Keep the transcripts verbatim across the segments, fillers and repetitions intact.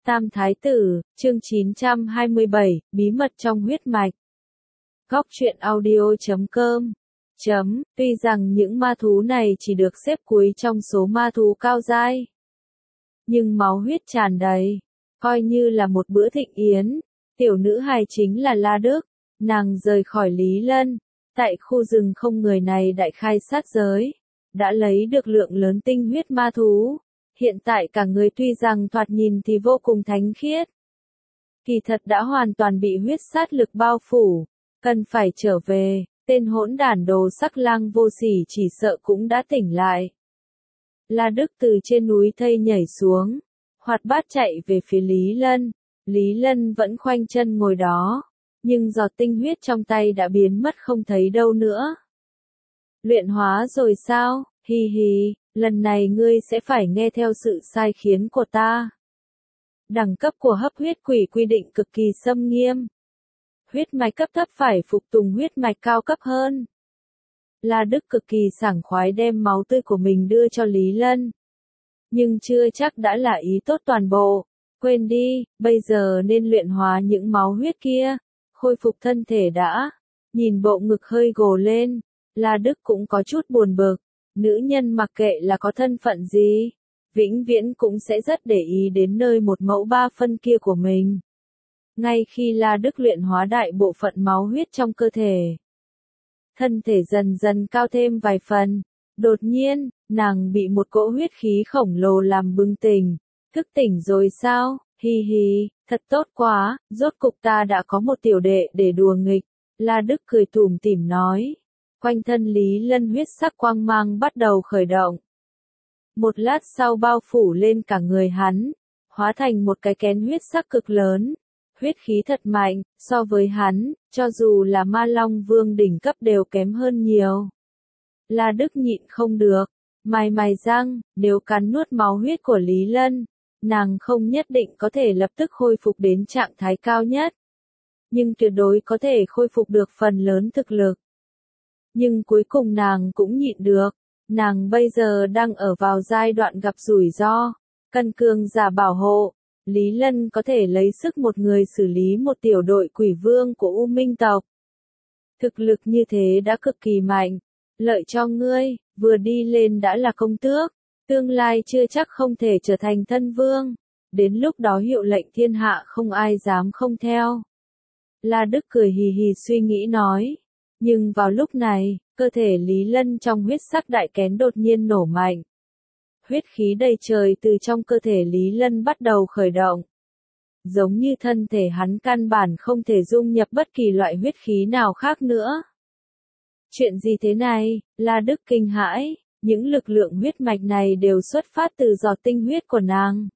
Tam Thái Tử, chương chín trăm hai mươi bảy, bí mật trong huyết mạch. Góc truyện audio chấm com chấm, tuy rằng những ma thú này chỉ được xếp cuối trong số ma thú cao giai, nhưng máu huyết tràn đầy, coi như là một bữa thịnh yến. Tiểu nữ hài chính là La Đức, nàng rời khỏi Lý Lân, tại khu rừng không người này đại khai sát giới, đã lấy được lượng lớn tinh huyết ma thú. Hiện tại cả người tuy rằng thoạt nhìn thì vô cùng thánh khiết, kỳ thật đã hoàn toàn bị huyết sát lực bao phủ, cần phải trở về. Tên hỗn đản đồ sắc lang vô sỉ chỉ sợ cũng đã tỉnh lại. La Đức từ trên núi thây nhảy xuống, hoạt bát chạy về phía Lý Lân. Lý Lân vẫn khoanh chân ngồi đó, nhưng giọt tinh huyết trong tay đã biến mất không thấy đâu nữa. Luyện hóa rồi sao? Hi hi, lần này ngươi sẽ phải nghe theo sự sai khiến của ta. Đẳng cấp của hấp huyết quỷ quy định cực kỳ xâm nghiêm. Huyết mạch cấp thấp phải phục tùng huyết mạch cao cấp hơn. La Đức cực kỳ sảng khoái đem máu tươi của mình đưa cho Lý Lân. Nhưng chưa chắc đã là ý tốt toàn bộ. Quên đi, bây giờ nên luyện hóa những máu huyết kia, khôi phục thân thể đã. Nhìn bộ ngực hơi gồ lên, La Đức cũng có chút buồn bực. Nữ nhân mặc kệ là có thân phận gì, vĩnh viễn cũng sẽ rất để ý đến nơi một mẫu ba phân kia của mình. Ngay khi La Đức luyện hóa đại bộ phận máu huyết trong cơ thể, thân thể dần dần cao thêm vài phần. Đột nhiên, nàng bị một cỗ huyết khí khổng lồ làm bừng tỉnh. Thức tỉnh rồi sao? Hi hi, thật tốt quá, rốt cục ta đã có một tiểu đệ để đùa nghịch. La Đức cười tủm tỉm nói. Quanh thân Lý Lân huyết sắc quang mang bắt đầu khởi động. Một lát sau bao phủ lên cả người hắn, hóa thành một cái kén huyết sắc cực lớn. Huyết khí thật mạnh, so với hắn, cho dù là Ma Long Vương đỉnh cấp đều kém hơn nhiều. La Đức nhịn không được, mài mài răng, nếu cắn nuốt máu huyết của Lý Lân, nàng không nhất định có thể lập tức khôi phục đến trạng thái cao nhất. Nhưng tuyệt đối có thể khôi phục được phần lớn thực lực. Nhưng cuối cùng nàng cũng nhịn được, nàng bây giờ đang ở vào giai đoạn gặp rủi ro, cần cường giả bảo hộ. Lý Lân có thể lấy sức một người xử lý một tiểu đội quỷ vương của U Minh tộc. Thực lực như thế đã cực kỳ mạnh, lợi cho ngươi, vừa đi lên đã là công tước, tương lai chưa chắc không thể trở thành thân vương, đến lúc đó hiệu lệnh thiên hạ không ai dám không theo. La Đức cười hì hì suy nghĩ nói, nhưng vào lúc này, cơ thể Lý Lân trong huyết sắc đại kén đột nhiên nổ mạnh. Huyết khí đầy trời từ trong cơ thể Lý Lân bắt đầu khởi động. Giống như thân thể hắn căn bản không thể dung nhập bất kỳ loại huyết khí nào khác nữa. Chuyện gì thế này? La Đức kinh hãi, những lực lượng huyết mạch này đều xuất phát từ giọt tinh huyết của nàng.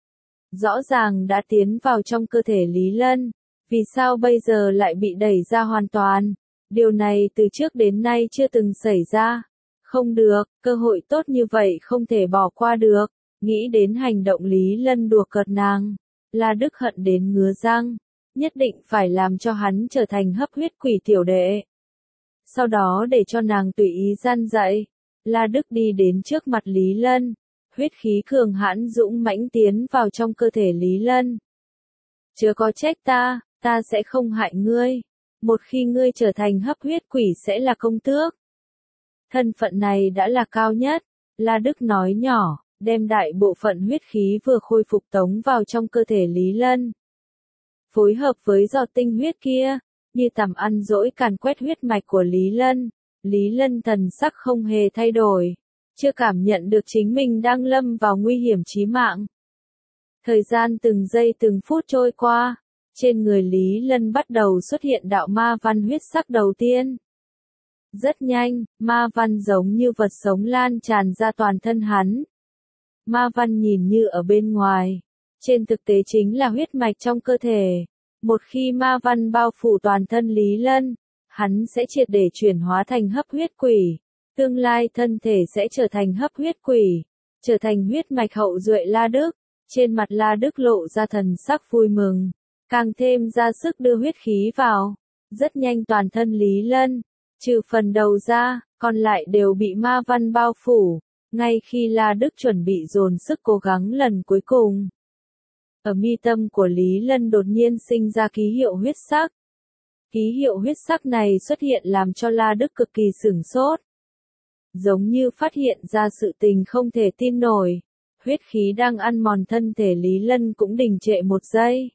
Rõ ràng đã tiến vào trong cơ thể Lý Lân, vì sao bây giờ lại bị đẩy ra hoàn toàn? Điều này từ trước đến nay chưa từng xảy ra. Không được, cơ hội tốt như vậy không thể bỏ qua được. Nghĩ đến hành động Lý Lân đùa cợt nàng, La Đức hận đến ngứa răng, nhất định phải làm cho hắn trở thành hấp huyết quỷ tiểu đệ. Sau đó để cho nàng tùy ý gian dạy, La Đức đi đến trước mặt Lý Lân, huyết khí cường hãn dũng mãnh tiến vào trong cơ thể Lý Lân. Chớ có trách ta, ta sẽ không hại ngươi. Một khi ngươi trở thành hấp huyết quỷ sẽ là công tước. Thân phận này đã là cao nhất, La Đức nói nhỏ, đem đại bộ phận huyết khí vừa khôi phục tống vào trong cơ thể Lý Lân. Phối hợp với giọt tinh huyết kia, như tầm ăn dỗi càn quét huyết mạch của Lý Lân. Lý Lân thần sắc không hề thay đổi, chưa cảm nhận được chính mình đang lâm vào nguy hiểm chí mạng. Thời gian từng giây từng phút trôi qua, trên người Lý Lân bắt đầu xuất hiện đạo ma văn huyết sắc đầu tiên. Rất nhanh, ma văn giống như vật sống lan tràn ra toàn thân hắn. Ma văn nhìn như ở bên ngoài, trên thực tế chính là huyết mạch trong cơ thể. Một khi ma văn bao phủ toàn thân Lý Lân, hắn sẽ triệt để chuyển hóa thành hấp huyết quỷ. Tương lai thân thể sẽ trở thành hấp huyết quỷ, trở thành huyết mạch hậu duệ La Đức. Trên mặt La Đức lộ ra thần sắc vui mừng, càng thêm ra sức đưa huyết khí vào. Rất nhanh toàn thân Lý Lân, trừ phần đầu ra, còn lại đều bị ma văn bao phủ. Ngay khi La Đức chuẩn bị dồn sức cố gắng lần cuối cùng, Ở mi tâm của Lý Lân đột nhiên sinh ra ký hiệu huyết sắc. Ký hiệu huyết sắc này xuất hiện làm cho La Đức cực kỳ sửng sốt. Giống như phát hiện ra sự tình không thể tin nổi. Huyết khí đang ăn mòn thân thể Lý Lân cũng đình trệ một giây.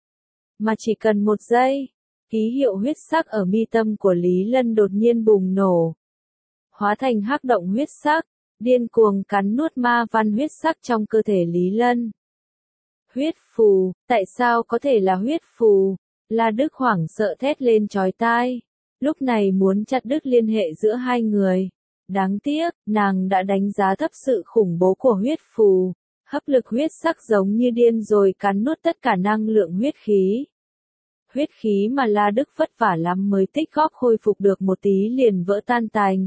Mà chỉ cần một giây, ký hiệu huyết sắc ở mi tâm của Lý Lân đột nhiên bùng nổ. Hóa thành hắc động huyết sắc, điên cuồng cắn nuốt ma văn huyết sắc trong cơ thể Lý Lân. Huyết phù, tại sao có thể là huyết phù? La Đức hoảng sợ thét lên chói tai. Lúc này muốn chặt đứt liên hệ giữa hai người. Đáng tiếc, nàng đã đánh giá thấp sự khủng bố của huyết phù. Hấp lực huyết sắc giống như điên rồi cắn nuốt tất cả năng lượng huyết khí. Huyết khí mà La Đức vất vả lắm mới tích góp khôi phục được một tí liền vỡ tan tành.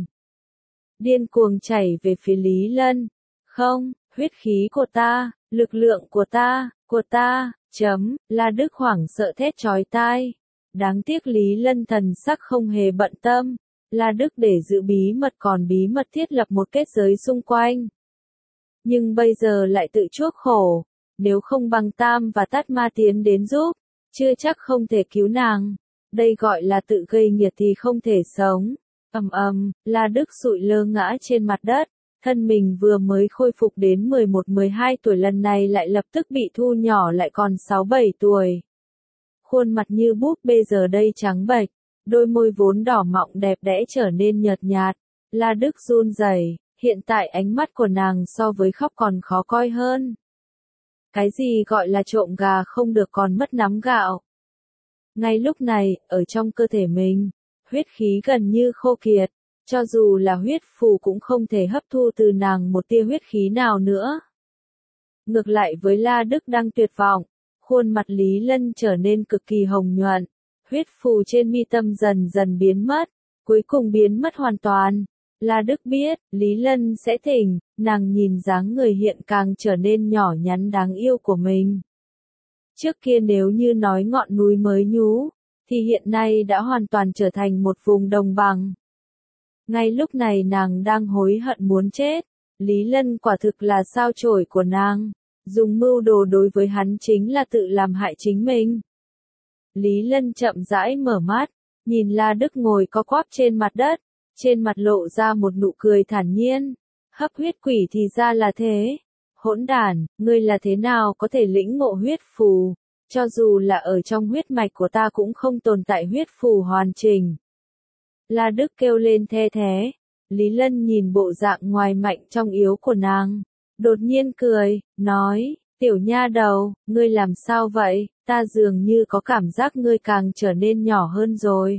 Điên cuồng chảy về phía Lý Lân. Không, huyết khí của ta, lực lượng của ta, của ta, chấm, La Đức hoảng sợ thét chói tai. Đáng tiếc Lý Lân thần sắc không hề bận tâm. La Đức để giữ bí mật còn bí mật thiết lập một kết giới xung quanh. Nhưng bây giờ lại tự chuốc khổ. Nếu không Băng Tam và Tát Ma tiến đến giúp, chưa chắc không thể cứu nàng. Đây gọi là tự gây nghiệt thì không thể sống. Ầm ầm, La Đức sụi lơ ngã trên mặt đất. Thân mình vừa mới khôi phục đến mười một mười hai tuổi lần này lại lập tức bị thu nhỏ lại còn sáu bảy tuổi. Khuôn mặt như búp bê giờ đây trắng bệch, đôi môi vốn đỏ mọng đẹp đẽ trở nên nhợt nhạt. La Đức run rẩy, hiện tại ánh mắt của nàng so với khóc còn khó coi hơn. Cái gì gọi là trộm gà không được còn mất nắm gạo. Ngay lúc này, ở trong cơ thể mình, huyết khí gần như khô kiệt. Cho dù là huyết phù cũng không thể hấp thu từ nàng một tia huyết khí nào nữa. Ngược lại với La Đức đang tuyệt vọng, khuôn mặt Lý Lân trở nên cực kỳ hồng nhuận. Huyết phù trên mi tâm dần dần biến mất, cuối cùng biến mất hoàn toàn. La Đức biết, Lý Lân sẽ tỉnh, nàng nhìn dáng người hiện càng trở nên nhỏ nhắn đáng yêu của mình. Trước kia nếu như nói ngọn núi mới nhú, thì hiện nay đã hoàn toàn trở thành một vùng đồng bằng. Ngay lúc này nàng đang hối hận muốn chết. Lý Lân quả thực là sao chổi của nàng. Dùng mưu đồ đối với hắn chính là tự làm hại chính mình. Lý Lân chậm rãi mở mắt, nhìn La Đức ngồi co quắp trên mặt đất, trên mặt lộ ra một nụ cười thản nhiên. Hấp huyết quỷ thì ra là thế. Hỗn đản, ngươi là thế nào có thể lĩnh ngộ huyết phù? Cho dù là ở trong huyết mạch của ta cũng không tồn tại huyết phù hoàn chỉnh. La Đức kêu lên the thế. Lý Lân nhìn bộ dạng ngoài mạnh trong yếu của nàng. Đột nhiên cười, nói, tiểu nha đầu, ngươi làm sao vậy? Ta dường như có cảm giác ngươi càng trở nên nhỏ hơn rồi.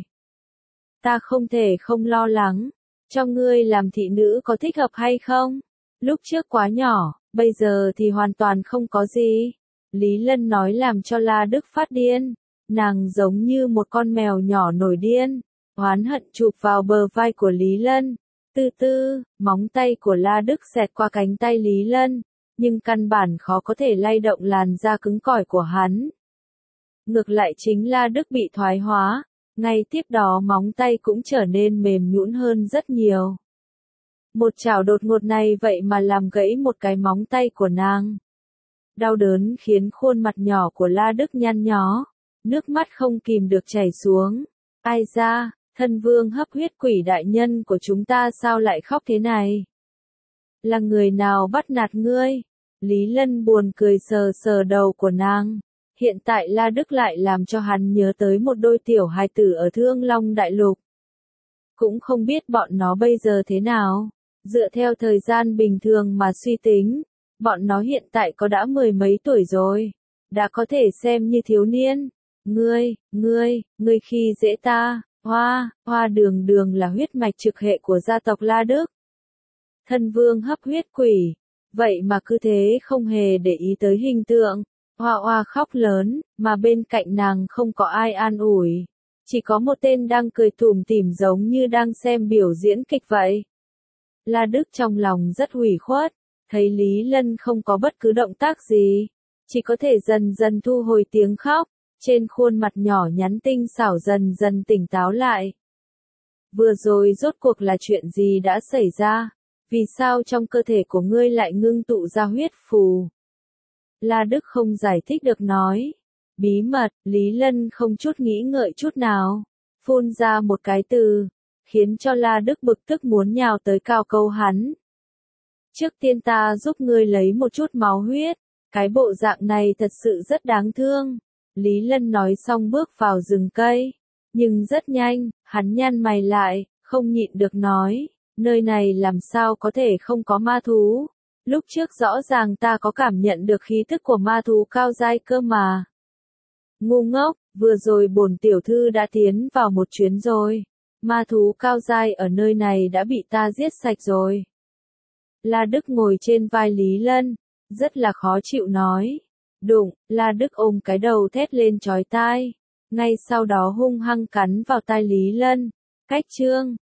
Ta không thể không lo lắng. Cho ngươi làm thị nữ có thích hợp hay không? Lúc trước quá nhỏ, bây giờ thì hoàn toàn không có gì. Lý Lân nói làm cho La Đức phát điên. Nàng giống như một con mèo nhỏ nổi điên. Oán hận chụp vào bờ vai của Lý Lân. Từ từ, móng tay của La Đức xẹt qua cánh tay Lý Lân, nhưng căn bản khó có thể lay động làn da cứng cỏi của hắn. Ngược lại chính La Đức bị thoái hóa, ngay tiếp đó móng tay cũng trở nên mềm nhũn hơn rất nhiều. Một chảo đột ngột này vậy mà làm gãy một cái móng tay của nàng. Đau đớn khiến khuôn mặt nhỏ của La Đức nhăn nhó, nước mắt không kìm được chảy xuống. Ai ra, thân vương hấp huyết quỷ đại nhân của chúng ta sao lại khóc thế này? Là người nào bắt nạt ngươi? Lý Lân buồn cười sờ sờ đầu của nàng. Hiện tại La Đức lại làm cho hắn nhớ tới một đôi tiểu hài tử ở Thương Long Đại Lục. Cũng không biết bọn nó bây giờ thế nào. Dựa theo thời gian bình thường mà suy tính, bọn nó hiện tại có đã mười mấy tuổi rồi. Đã có thể xem như thiếu niên. Ngươi, ngươi, ngươi khi dễ ta. Hoa, Hoa Đường Đường là huyết mạch trực hệ của gia tộc La Đức. Thân vương hấp huyết quỷ. Vậy mà cứ thế không hề để ý tới hình tượng. Hoa Hoa khóc lớn, mà bên cạnh nàng không có ai an ủi. Chỉ có một tên đang cười tủm tỉm giống như đang xem biểu diễn kịch vậy. La Đức trong lòng rất hủy khuất, thấy Lý Lân không có bất cứ động tác gì. Chỉ có thể dần dần thu hồi tiếng khóc. Trên khuôn mặt nhỏ nhắn tinh xảo dần dần tỉnh táo lại. Vừa rồi rốt cuộc là chuyện gì đã xảy ra? Vì sao trong cơ thể của ngươi lại ngưng tụ ra huyết phù? La Đức không giải thích được nói. Bí mật, Lý Lân không chút nghĩ ngợi chút nào. Phun ra một cái từ, khiến cho La Đức bực tức muốn nhào tới cào câu hắn. Trước tiên ta giúp ngươi lấy một chút máu huyết, cái bộ dạng này thật sự rất đáng thương. Lý Lân nói xong bước vào rừng cây, nhưng rất nhanh, hắn nhăn mày lại, không nhịn được nói, nơi này làm sao có thể không có ma thú. Lúc trước rõ ràng ta có cảm nhận được khí thức của ma thú cao giai cơ mà. Ngu ngốc, vừa rồi bổn tiểu thư đã tiến vào một chuyến rồi. Ma thú cao giai ở nơi này đã bị ta giết sạch rồi. La Đức ngồi trên vai Lý Lân, rất là khó chịu nói. Đụng, La Đức ôm cái đầu thét lên chói tai. Ngay sau đó hung hăng cắn vào tai Lý Lân. Cách chương